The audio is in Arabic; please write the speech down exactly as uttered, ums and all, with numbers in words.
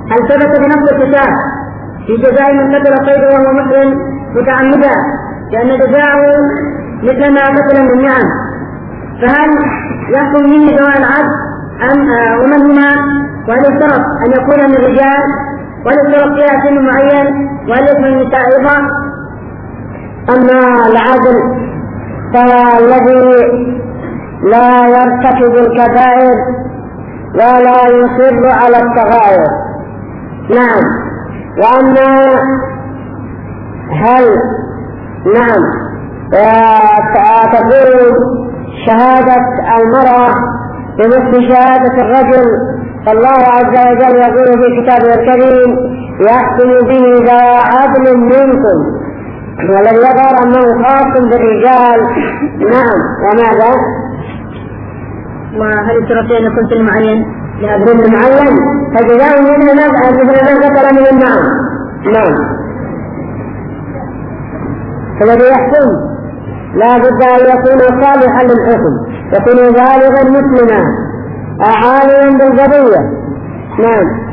هل ثبت بنص الكتاب في جزاء من قتل صيد وهو محرم متعمدا لأن جزاءه مثل ما قتل من النعم، فهل يحكم منه سواء العبد أم ومن هما؟ وهل يشترط أن يكون من الرجال؟ وهل يشترط فيها سن معين؟ وهل يشمل النساء أيضا؟ أما العدل فهو الذي لا يرتكب الكبائر ولا يصر على الصغائر. نعم. وأما هل نعم تقول شهادة المرأة بمثل شهادة الرجل، فالله عز وجل يقول في كتابه الكريم يحكم به ذو عدل منكم، والذي يظهر أنه خاص بالرجال. نعم. وماذا؟ وهل يشترط أن يكون سن معين؟ سن معين فجزاء مثل ما قتل من النعم. نعم. فالذي يحكم لا بد أن يكون صالحا للحكم، يكون بالغا مسلما عالما بالقضية. نعم.